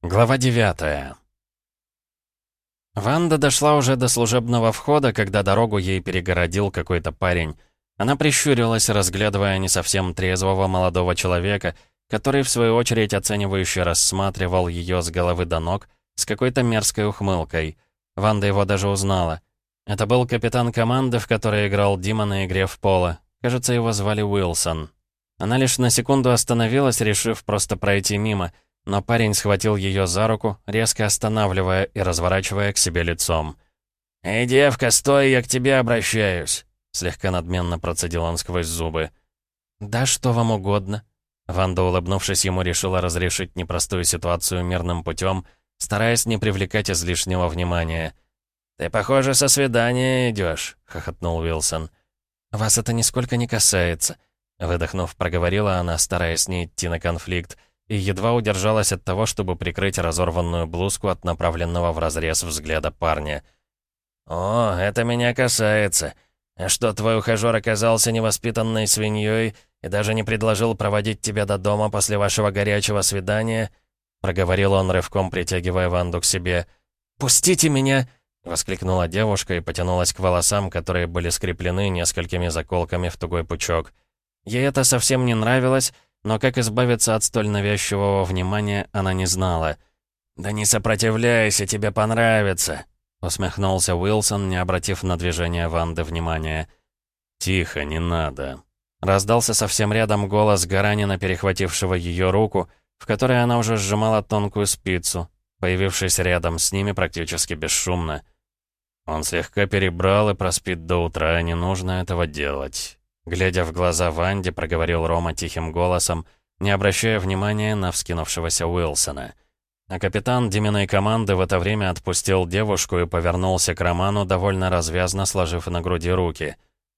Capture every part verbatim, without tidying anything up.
Глава девятая. Ванда дошла уже до служебного входа, когда дорогу ей перегородил какой-то парень. Она прищурилась, разглядывая не совсем трезвого молодого человека, который, в свою очередь, оценивающе рассматривал ее с головы до ног с какой-то мерзкой ухмылкой. Ванда его даже узнала. Это был капитан команды, в которой играл Дима на игре в поло. Кажется, его звали Уилсон. Она лишь на секунду остановилась, решив просто пройти мимо, но парень схватил ее за руку, резко останавливая и разворачивая к себе лицом. «Эй, девка, стой, я к тебе обращаюсь!» Слегка надменно процедил он сквозь зубы. «Да, что вам угодно?» Ванда, улыбнувшись ему, решила разрешить непростую ситуацию мирным путем, стараясь не привлекать излишнего внимания. «Ты, похоже, со свидания идешь», — хохотнул Уилсон. «Вас это нисколько не касается», — выдохнув, проговорила она, стараясь не идти на конфликт, и едва удержалась от того, чтобы прикрыть разорванную блузку от направленного вразрез взгляда парня. «О, это меня касается. А что, твой ухажёр оказался невоспитанной свиньей и даже не предложил проводить тебя до дома после вашего горячего свидания?» — проговорил он, рывком притягивая Ванду к себе. «Пустите меня!» — воскликнула девушка и потянулась к волосам, которые были скреплены несколькими заколками в тугой пучок. Ей это совсем не нравилось, но как избавиться от столь навязчивого внимания, она не знала. «Да не сопротивляйся, тебе понравится!» — усмехнулся Уилсон, не обратив на движение Ванды внимания. «Тихо, не надо!» Раздался совсем рядом голос Гаранина, перехватившего ее руку, в которой она уже сжимала тонкую спицу, появившись рядом с ними практически бесшумно. «Он слегка перебрал и проспит до утра, не нужно этого делать». Глядя в глаза Ванде, проговорил Рома тихим голосом, не обращая внимания на вскинувшегося Уилсона. А капитан Диминой команды в это время отпустил девушку и повернулся к Роману, довольно развязно сложив на груди руки.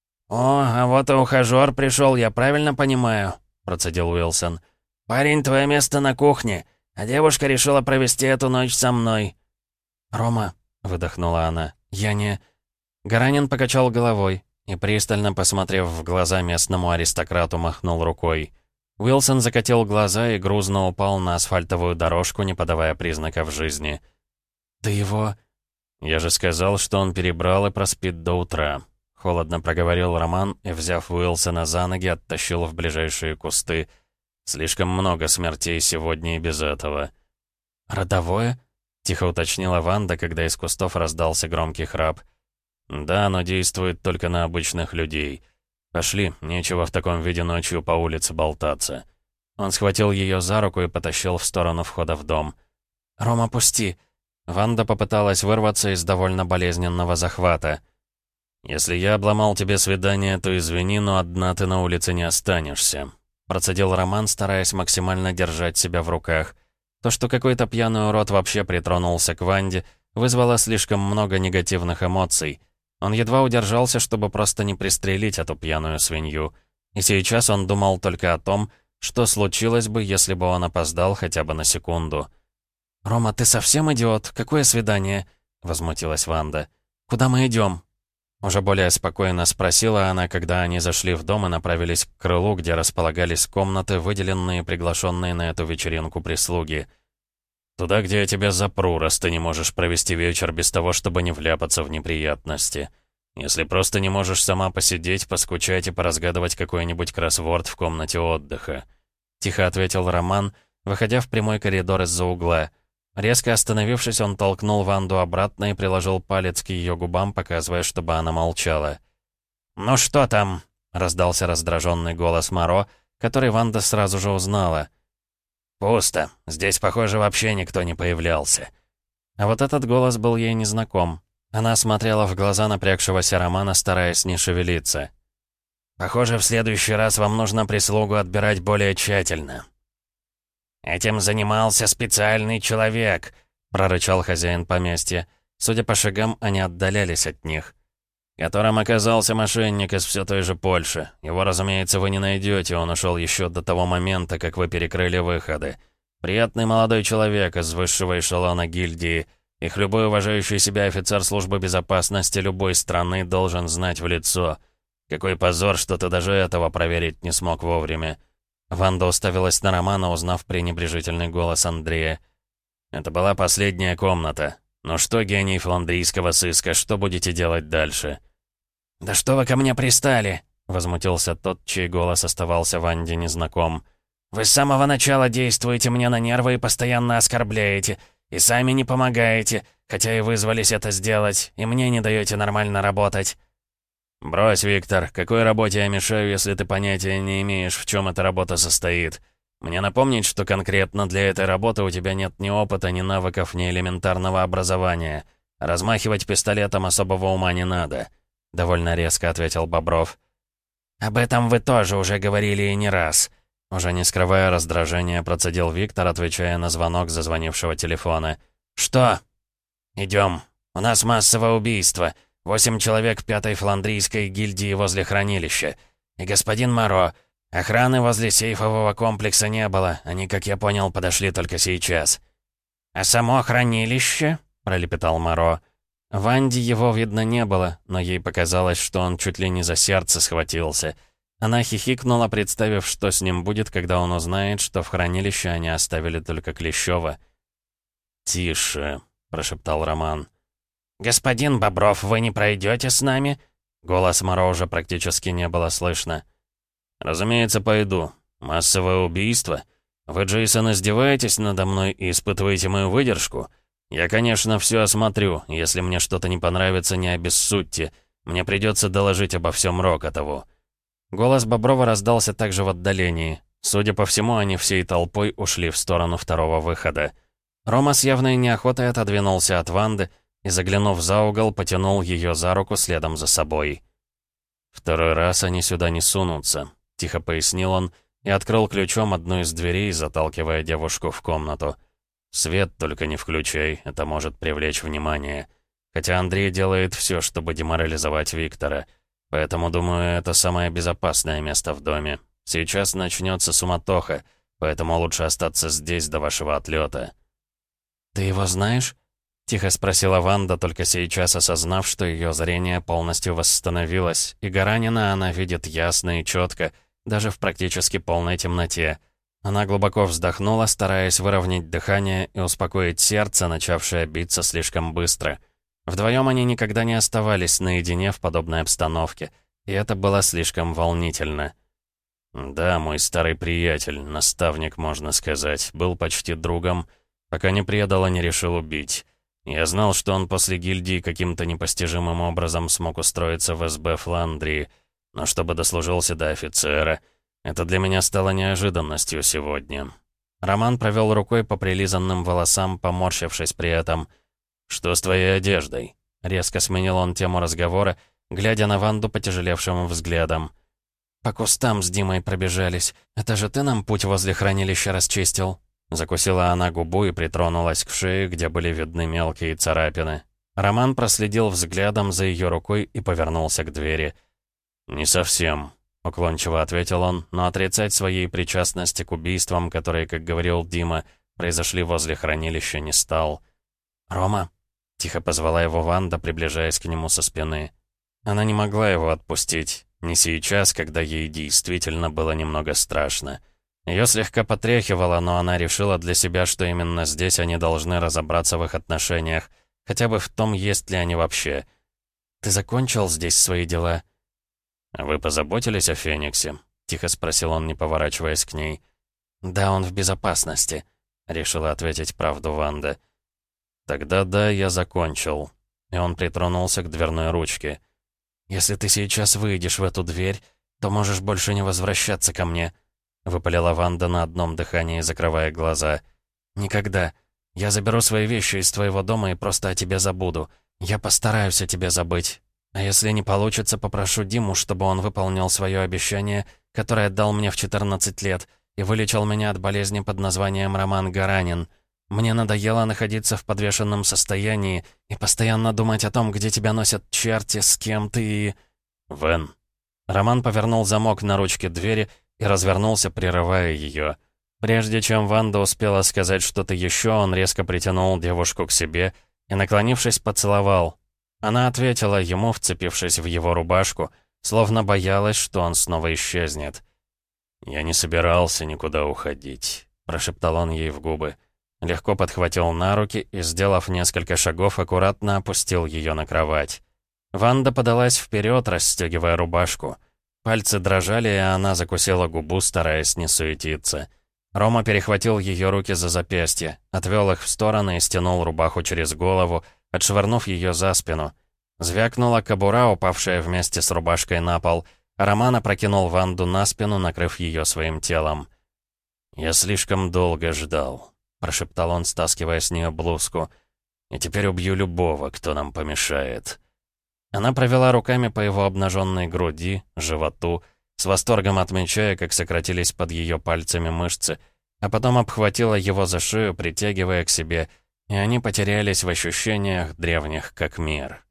«О, а вот и ухажёр пришел, я правильно понимаю?» — процедил Уилсон. «Парень, твое место на кухне, а девушка решила провести эту ночь со мной». «Рома», — выдохнула она, — «я не...» Гаранин покачал головой и, пристально посмотрев в глаза местному аристократу, махнул рукой. Уилсон закатил глаза и грузно упал на асфальтовую дорожку, не подавая признаков жизни. «Ты его...» «Я же сказал, что он перебрал и проспит до утра», — холодно проговорил Роман и, взяв Уилсона за ноги, оттащил в ближайшие кусты. «Слишком много смертей сегодня и без этого». «Родовое?» — тихо уточнила Ванда, когда из кустов раздался громкий храп. «Да, но действует только на обычных людей. Пошли, нечего в таком виде ночью по улице болтаться». Он схватил ее за руку и потащил в сторону входа в дом. «Рома, пусти!» Ванда попыталась вырваться из довольно болезненного захвата. «Если я обломал тебе свидание, то извини, но одна ты на улице не останешься», процедил Роман, стараясь максимально держать себя в руках. То, что какой-то пьяный урод вообще притронулся к Ванде, вызвало слишком много негативных эмоций. Он едва удержался, чтобы просто не пристрелить эту пьяную свинью. И сейчас он думал только о том, что случилось бы, если бы он опоздал хотя бы на секунду. «Рома, ты совсем идиот? Какое свидание?» — возмутилась Ванда. «Куда мы идем?» Уже более спокойно спросила она, когда они зашли в дом и направились к крылу, где располагались комнаты, выделенные приглашенные на эту вечеринку прислуги. «Туда, где я тебя запру, раз ты не можешь провести вечер без того, чтобы не вляпаться в неприятности. Если просто не можешь сама посидеть, поскучать и поразгадывать какой-нибудь кроссворд в комнате отдыха», — тихо ответил Роман, выходя в прямой коридор из-за угла. Резко остановившись, он толкнул Ванду обратно и приложил палец к ее губам, показывая, чтобы она молчала. «Ну что там?» — раздался раздраженный голос Моро, который Ванда сразу же узнала. «Пусто. Здесь, похоже, вообще никто не появлялся». А вот этот голос был ей незнаком. Она смотрела в глаза напрягшегося Романа, стараясь не шевелиться. «Похоже, в следующий раз вам нужно прислугу отбирать более тщательно». «Этим занимался специальный человек», — прорычал хозяин поместья. Судя по шагам, они отдалялись от них. «Которым оказался мошенник из все той же Польши. Его, разумеется, вы не найдете, он ушел еще до того момента, как вы перекрыли выходы. Приятный молодой человек из высшего эшелона гильдии. Их любой уважающий себя офицер службы безопасности любой страны должен знать в лицо. Какой позор, что ты даже этого проверить не смог вовремя». Ванда уставилась на Романа, узнав пренебрежительный голос Андрея. Это была последняя комната. Ну что, гений фландрийского сыска, что будете делать дальше?» «Да что вы ко мне пристали?» — возмутился тот, чей голос оставался Ванде незнаком. «Вы с самого начала действуете мне на нервы и постоянно оскорбляете. И сами не помогаете, хотя и вызвались это сделать, и мне не даете нормально работать». «Брось, Виктор, какой работе я мешаю, если ты понятия не имеешь, в чем эта работа состоит? Мне напомнить, что конкретно для этой работы у тебя нет ни опыта, ни навыков, ни элементарного образования. Размахивать пистолетом особого ума не надо», — довольно резко ответил Бобров. «Об этом вы тоже уже говорили и не раз», — уже не скрывая раздражения, процедил Виктор, отвечая на звонок зазвонившего телефона. «Что?» «Идем. У нас массовое убийство. Восемь человек пятой фландрийской гильдии возле хранилища. И господин Моро, охраны возле сейфового комплекса не было. Они, как я понял, подошли только сейчас». «А само хранилище?» — пролепетал Моро. Ванде его видно не было, но ей показалось, что он чуть ли не за сердце схватился. Она хихикнула, представив, что с ним будет, когда он узнает, что в хранилище они оставили только Клещева. «Тише», — прошептал Роман. «Господин Бобров, вы не пройдете с нами?» Голос Моро уже практически не было слышно. «Разумеется, пойду. Массовое убийство? Вы, Джейсон, издеваетесь надо мной и испытываете мою выдержку? Я, конечно, все осмотрю. Если мне что-то не понравится, не обессудьте. Мне придется доложить обо всем Рокотову». Голос Боброва раздался также в отдалении. Судя по всему, они всей толпой ушли в сторону второго выхода. Рома с явной неохотой отодвинулся от Ванды и, заглянув за угол, потянул ее за руку следом за собой. «Второй раз они сюда не сунутся», — тихо пояснил он и открыл ключом одну из дверей, заталкивая девушку в комнату. «Свет только не включай, это может привлечь внимание. Хотя Андрей делает все, чтобы деморализовать Виктора. Поэтому, думаю, это самое безопасное место в доме. Сейчас начнется суматоха, поэтому лучше остаться здесь до вашего отлета». «Ты его знаешь?» — тихо спросила Ванда, только сейчас осознав, что ее зрение полностью восстановилось, и Гаранина она видит ясно и четко, даже в практически полной темноте. Она глубоко вздохнула, стараясь выровнять дыхание и успокоить сердце, начавшее биться слишком быстро. Вдвоем они никогда не оставались наедине в подобной обстановке, и это было слишком волнительно. «Да, мой старый приятель, наставник, можно сказать, был почти другом, пока не предал и не решил убить. Я знал, что он после гильдии каким-то непостижимым образом смог устроиться в эс бэ Фландрии, но чтобы дослужился до офицера, это для меня стало неожиданностью сегодня». Роман провел рукой по прилизанным волосам, поморщившись при этом. «Что с твоей одеждой?» Резко сменил он тему разговора, глядя на Ванду потяжелевшим взглядом. «По кустам с Димой пробежались. Это же ты нам путь возле хранилища расчистил?» Закусила она губу и притронулась к шее, где были видны мелкие царапины. Роман проследил взглядом за ее рукой и повернулся к двери. «Не совсем», — уклончиво ответил он, но отрицать своей причастности к убийствам, которые, как говорил Дима, произошли возле хранилища, не стал. «Рома?» — тихо позвала его Ванда, приближаясь к нему со спины. Она не могла его отпустить. Не сейчас, когда ей действительно было немного страшно. Ее слегка потряхивало, но она решила для себя, что именно здесь они должны разобраться в их отношениях, хотя бы в том, есть ли они вообще. «Ты закончил здесь свои дела?» «Вы позаботились о Фениксе?» — тихо спросил он, не поворачиваясь к ней. «Да, он в безопасности», — решила ответить правду Ванда. «Тогда да, я закончил». И он притронулся к дверной ручке. «Если ты сейчас выйдешь в эту дверь, то можешь больше не возвращаться ко мне», — выпалила Ванда на одном дыхании, закрывая глаза. «Никогда. Я заберу свои вещи из твоего дома и просто о тебе забуду. Я постараюсь о тебе забыть. А если не получится, попрошу Диму, чтобы он выполнил свое обещание, которое дал мне в четырнадцать лет, и вылечил меня от болезни под названием Роман Гаранин. Мне надоело находиться в подвешенном состоянии и постоянно думать о том, где тебя носят черти, с кем ты и...» «Вен». Роман повернул замок на ручке двери и развернулся, прерывая ее. Прежде чем Ванда успела сказать что-то еще, он резко притянул девушку к себе и, наклонившись, поцеловал. Она ответила ему, вцепившись в его рубашку, словно боялась, что он снова исчезнет. «Я не собирался никуда уходить», — прошептал он ей в губы. легко подхватил на руки и, сделав несколько шагов, аккуратно опустил ее на кровать. Ванда подалась вперед, расстегивая рубашку. Пальцы дрожали, и она закусила губу, стараясь не суетиться. Рома перехватил ее руки за запястье, отвел их в стороны и стянул рубаху через голову, отшвырнув ее за спину. Звякнула кобура, упавшая вместе с рубашкой на пол, а Роман опрокинул Ванду на спину, накрыв ее своим телом. «Я слишком долго ждал», — прошептал он, стаскивая с нее блузку. «И теперь убью любого, кто нам помешает». Она провела руками по его обнаженной груди, животу, с восторгом отмечая, как сократились под ее пальцами мышцы, а потом обхватила его за шею, притягивая к себе, и они потерялись в ощущениях древних как мир.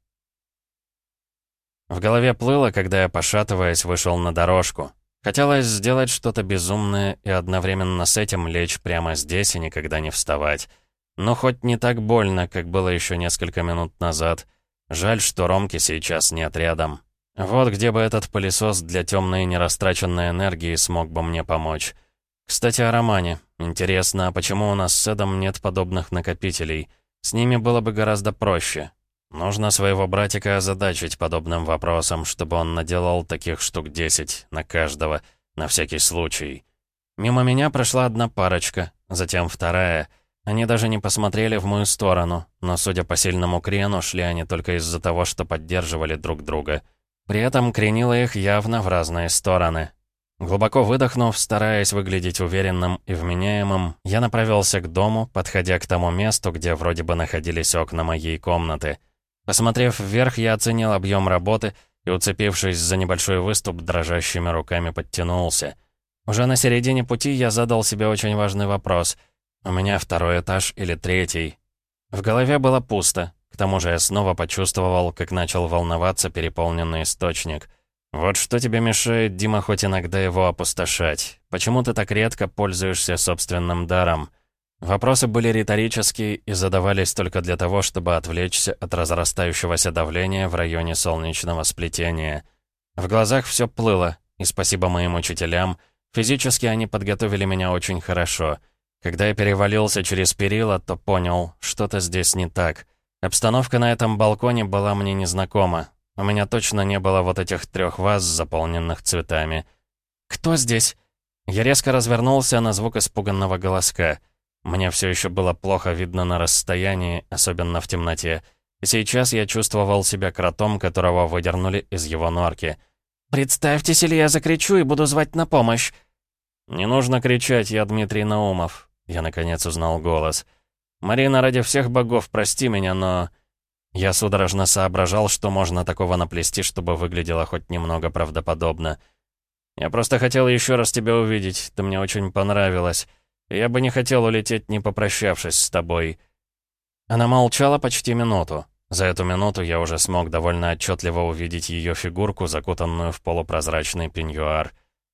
В голове плыло, когда я, пошатываясь, вышел на дорожку. Хотелось сделать что-то безумное и одновременно с этим лечь прямо здесь и никогда не вставать. Но хоть не так больно, как было еще несколько минут назад. Жаль, что Ромки сейчас нет рядом. Вот где бы этот пылесос для темной и нерастраченной энергии смог бы мне помочь. Кстати, о Романе. Интересно, а почему у нас с Эдом нет подобных накопителей? С ними было бы гораздо проще. Нужно своего братика озадачить подобным вопросом, чтобы он наделал таких штук десять на каждого, на всякий случай. Мимо меня прошла одна парочка, затем вторая. Они даже не посмотрели в мою сторону, но, судя по сильному крену, шли они только из-за того, что поддерживали друг друга. При этом кренило их явно в разные стороны. Глубоко выдохнув, стараясь выглядеть уверенным и вменяемым, я направился к дому, подходя к тому месту, где вроде бы находились окна моей комнаты. Посмотрев вверх, я оценил объем работы и, уцепившись за небольшой выступ, дрожащими руками подтянулся. Уже на середине пути я задал себе очень важный вопрос. У меня второй этаж или третий? В голове было пусто. К тому же я снова почувствовал, как начал волноваться переполненный источник. Вот что тебе мешает, Дима, хоть иногда его опустошать? Почему ты так редко пользуешься собственным даром? Вопросы были риторические и задавались только для того, чтобы отвлечься от разрастающегося давления в районе солнечного сплетения. В глазах все плыло, и спасибо моим учителям, физически они подготовили меня очень хорошо. Когда я перевалился через перила, то понял, что-то здесь не так. Обстановка на этом балконе была мне незнакома. У меня точно не было вот этих трех ваз, заполненных цветами. «Кто здесь?» Я резко развернулся на звук испуганного голоска. Мне все еще было плохо видно на расстоянии, особенно в темноте. И сейчас я чувствовал себя кротом, которого выдернули из его норки. «Представьтесь, или я закричу и буду звать на помощь!» «Не нужно кричать, я Дмитрий Наумов». Я, наконец, узнал голос. «Марина, ради всех богов, прости меня, но...» Я судорожно соображал, что можно такого наплести, чтобы выглядело хоть немного правдоподобно. «Я просто хотел еще раз тебя увидеть, ты мне очень понравилась. Я бы не хотел улететь, не попрощавшись с тобой». Она молчала почти минуту. За эту минуту я уже смог довольно отчетливо увидеть ее фигурку, закутанную в полупрозрачный пеньюар.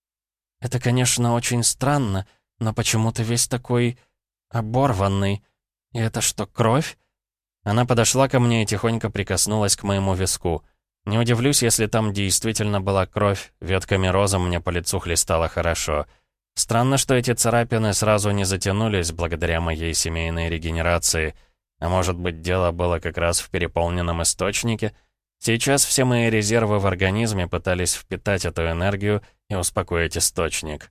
«Это, конечно, очень странно, но почему ты весь такой... оборванный? И это что, кровь?» Она подошла ко мне и тихонько прикоснулась к моему виску. Не удивлюсь, если там действительно была кровь, ветками розы мне по лицу хлестало хорошо. Странно, что эти царапины сразу не затянулись благодаря моей семейной регенерации. А может быть, дело было как раз в переполненном источнике? Сейчас все мои резервы в организме пытались впитать эту энергию и успокоить источник.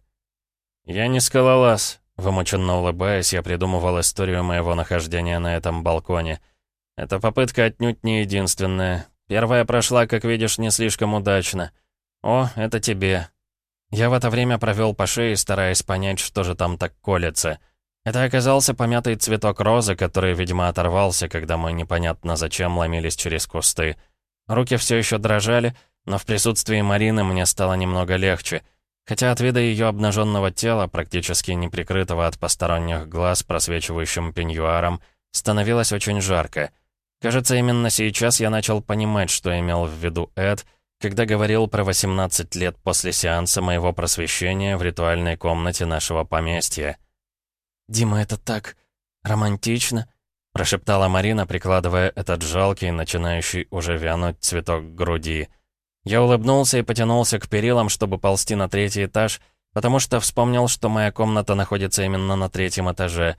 «Я не скалолаз», — вымученно улыбаясь, я придумывал историю моего нахождения на этом балконе. Эта попытка отнюдь не единственная. Первая прошла, как видишь, не слишком удачно. О, это тебе. Я в это время провел по шее, стараясь понять, что же там так колется. Это оказался помятый цветок розы, который, видимо, оторвался, когда мы непонятно зачем ломились через кусты. Руки все еще дрожали, но в присутствии Марины мне стало немного легче. Хотя от вида ее обнаженного тела, практически не прикрытого от посторонних глаз просвечивающим пеньюаром, становилось очень жарко. Кажется, именно сейчас я начал понимать, что имел в виду Эд, когда говорил про восемнадцать лет после сеанса моего просвещения в ритуальной комнате нашего поместья. «Дима, это так романтично», — прошептала Марина, прикладывая этот жалкий, начинающий уже вянуть цветок к груди. Я улыбнулся и потянулся к перилам, чтобы ползти на третий этаж, потому что вспомнил, что моя комната находится именно на третьем этаже.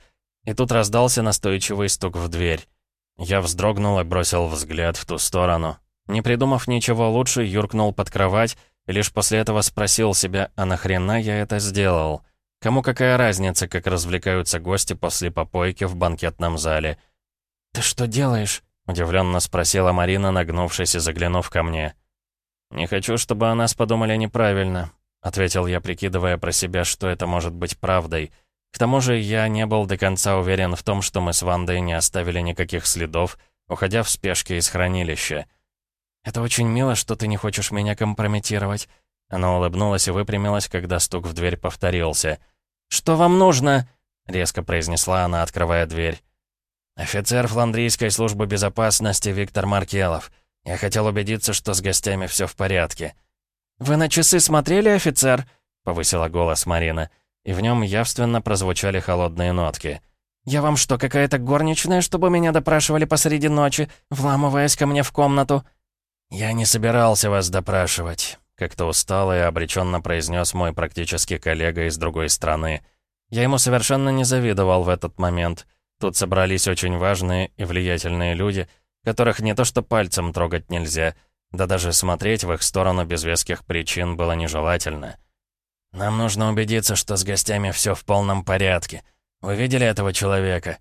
И тут раздался настойчивый стук в дверь. Я вздрогнул и бросил взгляд в ту сторону. Не придумав ничего лучше, юркнул под кровать и лишь после этого спросил себя, а нахрена я это сделал? Кому какая разница, как развлекаются гости после попойки в банкетном зале? «Ты что делаешь?» — удивленно спросила Марина, нагнувшись и заглянув ко мне. «Не хочу, чтобы о нас подумали неправильно», — ответил я, прикидывая про себя, что это может быть правдой. К тому же я не был до конца уверен в том, что мы с Вандой не оставили никаких следов, уходя в спешке из хранилища. «Это очень мило, что ты не хочешь меня компрометировать». Она улыбнулась и выпрямилась, когда стук в дверь повторился. «Что вам нужно?» — резко произнесла она, открывая дверь. «Офицер Фландрийской службы безопасности Виктор Маркелов. Я хотел убедиться, что с гостями все в порядке». «Вы на часы смотрели, офицер?» — повысила голос Марина, и в нем явственно прозвучали холодные нотки. «Я вам что, какая-то горничная, чтобы меня допрашивали посреди ночи, вламываясь ко мне в комнату?» «Я не собирался вас допрашивать», — как-то устало и обреченно произнес мой практически коллега из другой страны. Я ему совершенно не завидовал в этот момент. Тут собрались очень важные и влиятельные люди, которых не то что пальцем трогать нельзя, да даже смотреть в их сторону без веских причин было нежелательно. «Нам нужно убедиться, что с гостями все в полном порядке. Вы видели этого человека?»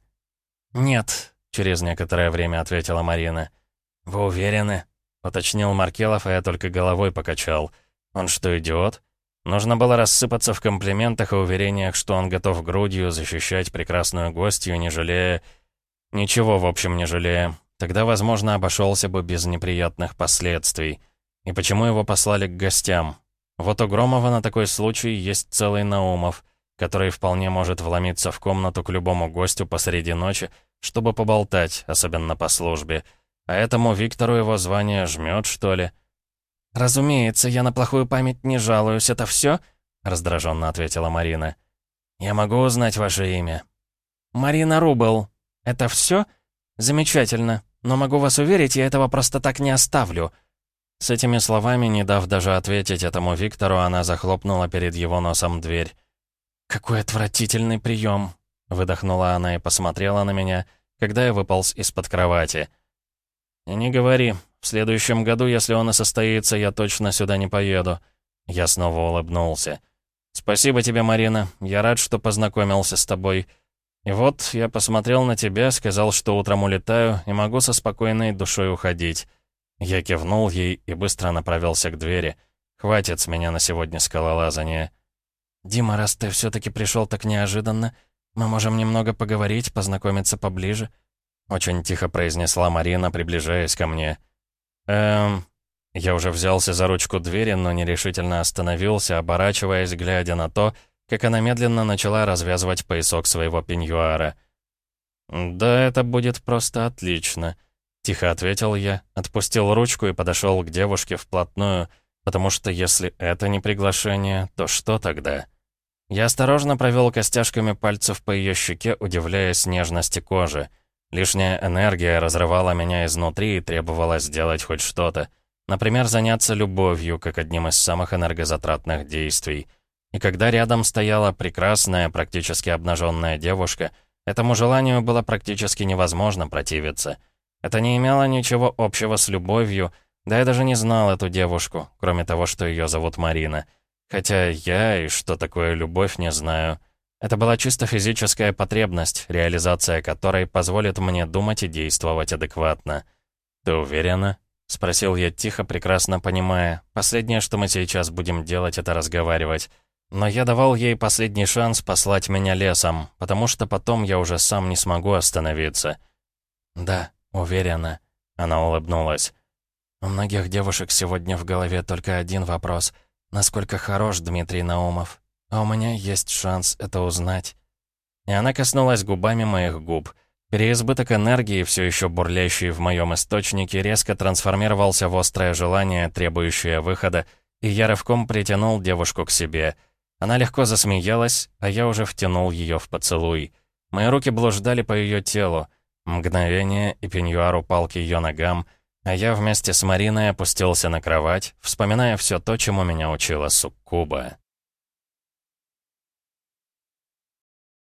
«Нет», — через некоторое время ответила Марина. «Вы уверены?» — уточнил Маркелов, а я только головой покачал. «Он что, идиот?» Нужно было рассыпаться в комплиментах и уверениях, что он готов грудью защищать прекрасную гостью, не жалея... Ничего, в общем, не жалея. Тогда, возможно, обошелся бы без неприятных последствий. И почему его послали к гостям? Вот у Громова на такой случай есть целый Наумов, который вполне может вломиться в комнату к любому гостю посреди ночи, чтобы поболтать, особенно по службе. А этому Виктору его звание жмет, что ли? «Разумеется, я на плохую память не жалуюсь. Это все?» — раздраженно ответила Марина. «Я могу узнать ваше имя?» «Марина Рубл. Это все? Замечательно. Но могу вас уверить, я этого просто так не оставлю». С этими словами, не дав даже ответить этому Виктору, она захлопнула перед его носом дверь. «Какой отвратительный прием!» — выдохнула она и посмотрела на меня, когда я выполз из-под кровати. «И не говори. В следующем году, если он и состоится, я точно сюда не поеду». Я снова улыбнулся. «Спасибо тебе, Марина. Я рад, что познакомился с тобой. И вот, я посмотрел на тебя, сказал, что утром улетаю и могу со спокойной душой уходить». Я кивнул ей и быстро направился к двери. «Хватит с меня на сегодня скалолазания». «Дима, раз ты все-таки пришел так неожиданно, мы можем немного поговорить, познакомиться поближе?» Очень тихо произнесла Марина, приближаясь ко мне. «Эм...» Я уже взялся за ручку двери, но нерешительно остановился, оборачиваясь, глядя на то, как она медленно начала развязывать поясок своего пеньюара. «Да, это будет просто отлично», — тихо ответил я, отпустил ручку и подошел к девушке вплотную, потому что если это не приглашение, то что тогда? Я осторожно провел костяшками пальцев по ее щеке, удивляясь нежности кожи. Лишняя энергия разрывала меня изнутри и требовала сделать хоть что-то. Например, заняться любовью, как одним из самых энергозатратных действий. И когда рядом стояла прекрасная, практически обнаженная девушка, этому желанию было практически невозможно противиться. Это не имело ничего общего с любовью, да я даже не знал эту девушку, кроме того, что ее зовут Марина. Хотя я и что такое любовь не знаю. Это была чисто физическая потребность, реализация которой позволит мне думать и действовать адекватно. «Ты уверена?» — спросил я тихо, прекрасно понимая. Последнее, что мы сейчас будем делать, это разговаривать. Но я давал ей последний шанс послать меня лесом, потому что потом я уже сам не смогу остановиться. «Да, уверена», — она улыбнулась. «У многих девушек сегодня в голове только один вопрос. Насколько хорош Дмитрий Наумов? А у меня есть шанс это узнать». И она коснулась губами моих губ. Переизбыток энергии, все еще бурлящий в моем источнике, резко трансформировался в острое желание, требующее выхода, и я рывком притянул девушку к себе. Она легко засмеялась, а я уже втянул ее в поцелуй. Мои руки блуждали по ее телу. Мгновение, и пеньюар упал к ее ногам, а я вместе с Мариной опустился на кровать, вспоминая все то, чему меня учила суккуба.